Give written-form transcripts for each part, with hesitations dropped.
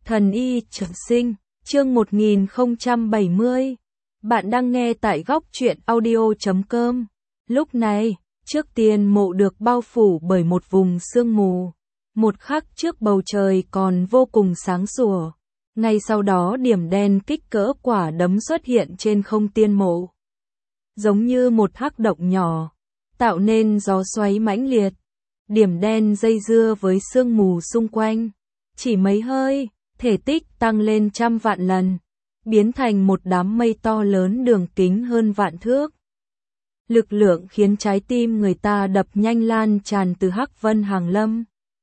Thần y trường sinh, chương 1070. Bạn đang nghe tại góc truyện audio.com. Lúc này, trước tiên mộ được bao phủ bởi một vùng sương mù. Một khắc trước bầu trời còn vô cùng sáng sủa. Ngay sau đó điểm đen kích cỡ quả đấm xuất hiện trên không tiên mộ. Giống như một hắc động nhỏ, tạo nên gió xoáy mãnh liệt. Điểm đen dây dưa với sương mù xung quanh. Chỉ mấy hơi, thể tích tăng lên trăm vạn lần, biến thành một đám mây to lớn đường kính hơn vạn thước. Lực lượng khiến trái tim người ta đập nhanh lan tràn từ Hắc Vân Hàng Lâm.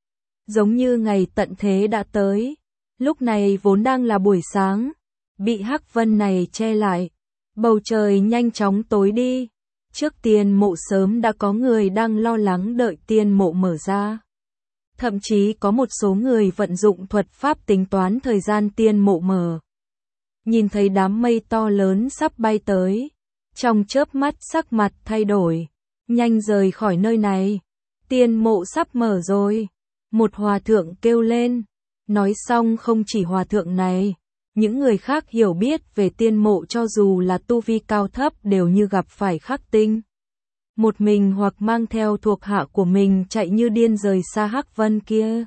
Giống như ngày tận thế đã tới, lúc này vốn đang là buổi sáng, bị Hắc Vân này che lại, bầu trời nhanh chóng tối đi. Trước tiên mộ sớm đã có người đang lo lắng đợi tiên mộ mở ra. Thậm chí có một số người vận dụng thuật pháp tính toán thời gian tiên mộ mở. Nhìn thấy đám mây to lớn sắp bay tới, trong chớp mắt sắc mặt thay đổi, nhanh rời khỏi nơi này. Tiên mộ sắp mở rồi, một hòa thượng kêu lên. Nói xong không chỉ hòa thượng này, những người khác hiểu biết về tiên mộ cho dù là tu vi cao thấp đều như gặp phải khắc tinh. Một mình hoặc mang theo thuộc hạ của mình chạy như điên rời xa Hắc Vân kia.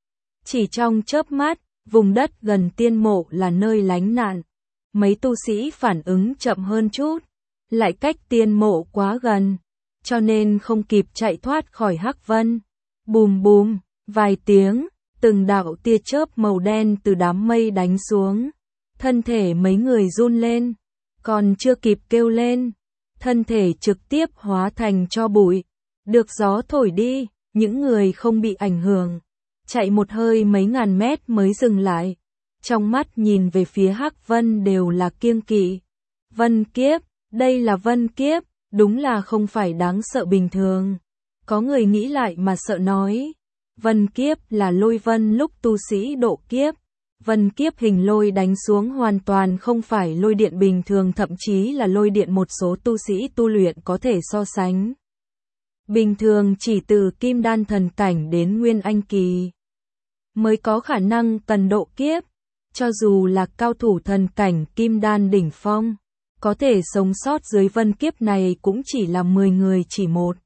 Chỉ trong chớp mắt, vùng đất gần tiên mộ là nơi lánh nạn. Mấy tu sĩ phản ứng chậm hơn chút, lại cách tiên mộ quá gần, cho nên không kịp chạy thoát khỏi Hắc Vân. Bùm bùm, vài tiếng, từng đạo tia chớp màu đen từ đám mây đánh xuống. Thân thể mấy người run lên, còn chưa kịp kêu lên, thân thể trực tiếp hóa thành tro bụi. Được gió thổi đi, những người không bị ảnh hưởng, chạy một hơi mấy ngàn mét mới dừng lại. Trong mắt nhìn về phía Hắc Vân đều là kiêng kỵ. Vân kiếp, đây là vân kiếp, đúng là không phải đáng sợ bình thường. Có người nghĩ lại mà sợ nói, vân kiếp là lôi vân lúc tu sĩ độ kiếp. Vân kiếp hình lôi đánh xuống hoàn toàn không phải lôi điện bình thường, thậm chí là lôi điện một số tu sĩ tu luyện có thể so sánh. Bình thường chỉ từ kim đan thần cảnh đến nguyên anh kỳ mới có khả năng cần độ kiếp. Cho dù là cao thủ thần cảnh kim đan đỉnh phong, có thể sống sót dưới vân kiếp này cũng chỉ là 10 người chỉ một.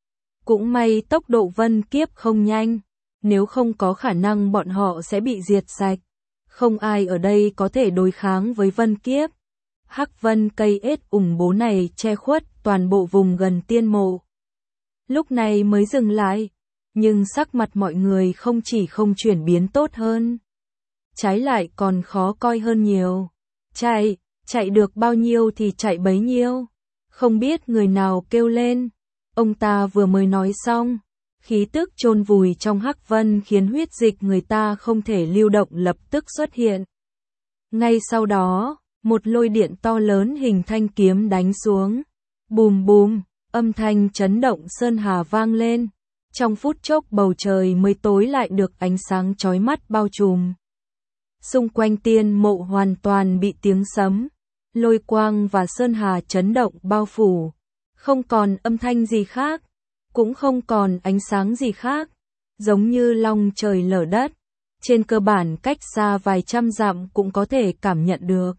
Cũng may tốc độ vân kiếp không nhanh, nếu không có khả năng bọn họ sẽ bị diệt sạch. Không ai ở đây có thể đối kháng với vân kiếp. Hắc Vân cây ết ủng bố này che khuất toàn bộ vùng gần tiên mộ. Lúc này mới dừng lại, nhưng sắc mặt mọi người không chỉ không chuyển biến tốt hơn, trái lại còn khó coi hơn nhiều. Chạy được bao nhiêu thì chạy bấy nhiêu. Không biết người nào kêu lên. Ông ta vừa mới nói xong, khí tức chôn vùi trong Hắc Vân khiến huyết dịch người ta không thể lưu động lập tức xuất hiện. Ngay sau đó, một lôi điện to lớn hình thanh kiếm đánh xuống. Bùm bùm, âm thanh chấn động sơn hà vang lên. Trong phút chốc bầu trời mới tối lại được ánh sáng chói mắt bao trùm. Xung quanh tiên mộ hoàn toàn bị tiếng sấm, lôi quang và sơn hà chấn động bao phủ. Không còn âm thanh gì khác, cũng không còn ánh sáng gì khác, giống như long trời lở đất. Trên cơ bản cách xa vài trăm dặm cũng có thể cảm nhận được.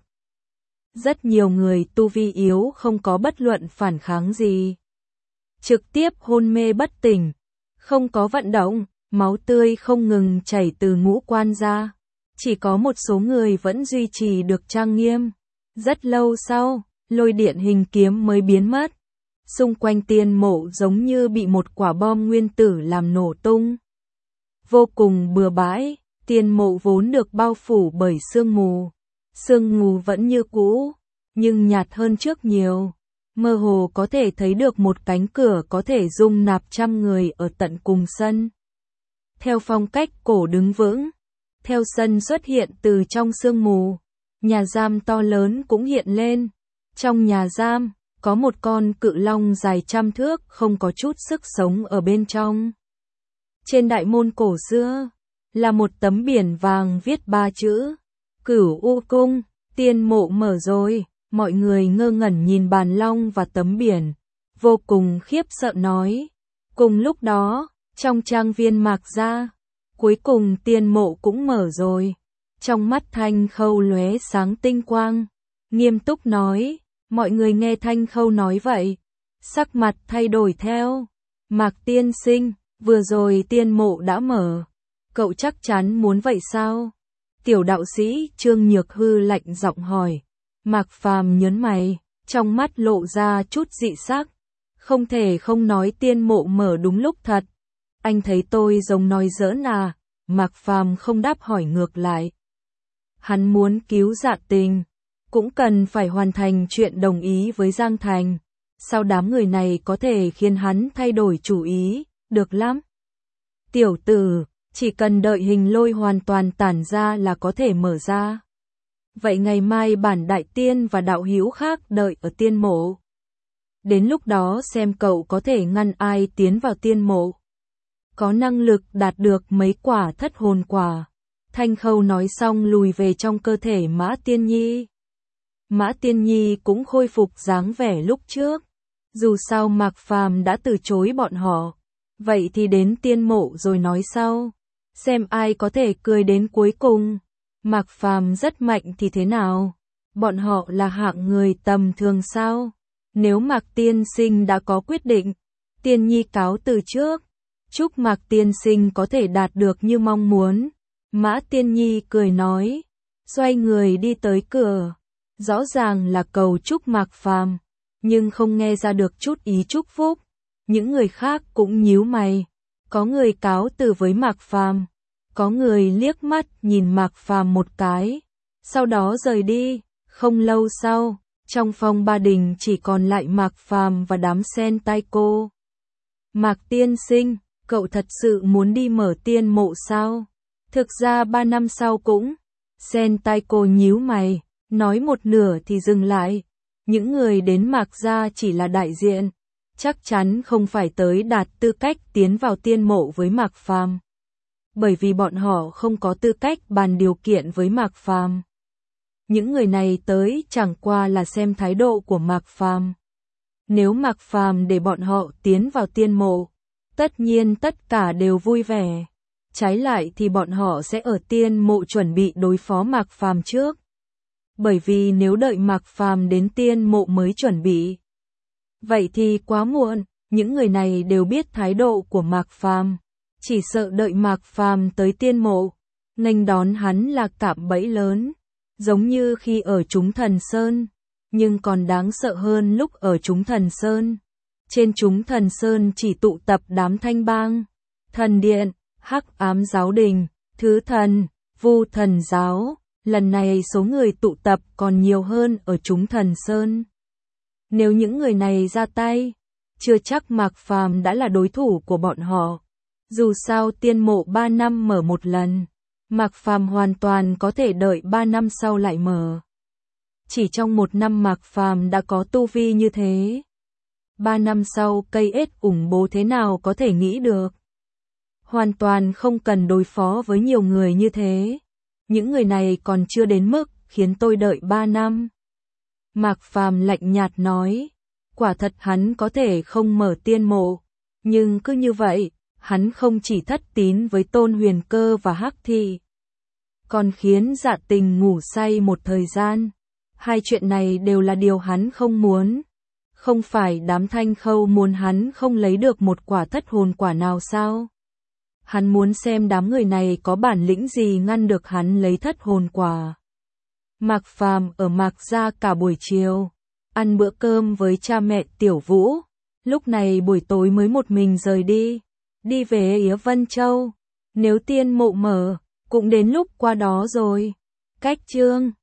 Rất nhiều người tu vi yếu không có bất luận phản kháng gì, trực tiếp hôn mê bất tỉnh, không có vận động, máu tươi không ngừng chảy từ ngũ quan ra. Chỉ có một số người vẫn duy trì được trang nghiêm. Rất lâu sau, lôi điện hình kiếm mới biến mất. Xung quanh tiên mộ giống như bị một quả bom nguyên tử làm nổ tung. Vô cùng bừa bãi, tiên mộ vốn được bao phủ bởi sương mù. Sương mù vẫn như cũ, nhưng nhạt hơn trước nhiều. Mơ hồ có thể thấy được một cánh cửa có thể dung nạp trăm người ở tận cùng sân. Theo phong cách cổ đứng vững, theo sân xuất hiện từ trong sương mù, nhà giam to lớn cũng hiện lên. Trong nhà giam, có một con cự long dài trăm thước không có chút sức sống ở bên trong. Trên đại môn cổ xưa, là một tấm biển vàng viết 3 chữ, Cửu U Cung. Tiên mộ mở rồi, mọi người ngơ ngẩn nhìn bàn long và tấm biển, vô cùng khiếp sợ nói. Cùng lúc đó, trong trang viên Mạc Gia, cuối cùng tiên mộ cũng mở rồi. Trong mắt Thanh Khâu lóe sáng tinh quang, nghiêm túc nói, mọi người nghe Thanh Khâu nói vậy, sắc mặt thay đổi theo. Mạc tiên sinh, vừa rồi tiên mộ đã mở, cậu chắc chắn muốn vậy sao? Tiểu đạo sĩ Trương Nhược Hư lạnh giọng hỏi. Mạc Phàm nhớn mày, trong mắt lộ ra chút dị sắc. Không thể không nói tiên mộ mở đúng lúc thật. Anh thấy tôi giống nói giỡn à? Mạc Phàm không đáp hỏi ngược lại. Hắn muốn cứu Dạ Tình, cũng cần phải hoàn thành chuyện đồng ý với Giang Thành. Sao đám người này có thể khiến hắn thay đổi chủ ý, được lắm. Tiểu tử, chỉ cần đợi hình lôi hoàn toàn tản ra là có thể mở ra. Vậy ngày mai bản đại tiên và đạo hữu khác đợi ở tiên mộ. Đến lúc đó xem cậu có thể ngăn ai tiến vào tiên mộ. Có năng lực đạt được mấy quả thất hồn quả. Thanh Khâu nói xong lùi về trong cơ thể Mã Tiên Nhi. Mã Tiên Nhi cũng khôi phục dáng vẻ lúc trước. Dù sao Mạc Phàm đã từ chối bọn họ. Vậy thì đến tiên mộ rồi nói sau. Xem ai có thể cười đến cuối cùng. Mạc Phàm rất mạnh thì thế nào? Bọn họ là hạng người tầm thường sao? Nếu Mạc tiên sinh đã có quyết định, Tiên Nhi cáo từ trước. Chúc Mạc tiên sinh có thể đạt được như mong muốn. Mã Tiên Nhi cười nói, xoay người đi tới cửa. Rõ ràng là cầu chúc Mạc Phàm, nhưng không nghe ra được chút ý chúc phúc. Những người khác cũng nhíu mày. Có người cáo từ với Mạc Phàm, có người liếc mắt nhìn Mạc Phàm một cái, sau đó rời đi. Không lâu sau, trong phòng Ba Đình chỉ còn lại Mạc Phàm và đám sen tai cô. Mạc tiên sinh, cậu thật sự muốn đi mở tiên mộ sao? Thực ra 3 năm sau cũng. Sen tai cô nhíu mày, nói một nửa thì dừng lại. Những người đến Mạc gia chỉ là đại diện, chắc chắn không phải tới đạt tư cách tiến vào tiên mộ với Mạc Phàm. Bởi vì bọn họ không có tư cách bàn điều kiện với Mạc Phàm. Những người này tới chẳng qua là xem thái độ của Mạc Phàm. Nếu Mạc Phàm để bọn họ tiến vào tiên mộ, tất nhiên tất cả đều vui vẻ. Trái lại thì bọn họ sẽ ở tiên mộ chuẩn bị đối phó Mạc Phàm trước. Bởi vì nếu đợi Mạc Phàm đến tiên mộ mới chuẩn bị, vậy thì quá muộn. Những người này đều biết thái độ của Mạc Phàm, chỉ sợ đợi Mạc Phàm tới tiên mộ, nghênh đón hắn là cạm bẫy lớn, giống như khi ở Chúng Thần Sơn, nhưng còn đáng sợ hơn lúc ở Chúng Thần Sơn. Trên Chúng Thần Sơn chỉ tụ tập đám thanh bang, thần điện, Hắc Ám giáo đình, Thứ Thần, Vu Thần giáo. Lần này số người tụ tập còn nhiều hơn ở Chúng Thần Sơn. Nếu những người này ra tay, chưa chắc Mạc Phàm đã là đối thủ của bọn họ. Dù sao tiên mộ 3 năm mở một lần, Mạc Phàm hoàn toàn có thể đợi 3 năm sau lại mở. Chỉ trong 1 năm Mạc Phàm đã có tu vi như thế. 3 năm sau cây ếch ủng bố thế nào có thể nghĩ được. Hoàn toàn không cần đối phó với nhiều người như thế. Những người này còn chưa đến mức khiến tôi đợi 3 năm. Mạc Phàm lạnh nhạt nói, quả thật hắn có thể không mở tiên mộ, nhưng cứ như vậy, hắn không chỉ thất tín với Tôn Huyền Cơ và Hắc Thị, còn khiến Dạ Tình ngủ say một thời gian. Hai chuyện này đều là điều hắn không muốn. Không phải đám Thanh Khâu muốn hắn không lấy được một quả thất hồn quả nào sao? Hắn muốn xem đám người này có bản lĩnh gì ngăn được hắn lấy thất hồn quả. Mạc Phàm ở Mạc gia cả buổi chiều, ăn bữa cơm với cha mẹ Tiểu Vũ. Lúc này buổi tối mới một mình rời đi về Yến Vân Châu. Nếu tiên mộ mở, cũng đến lúc qua đó rồi. Cách chương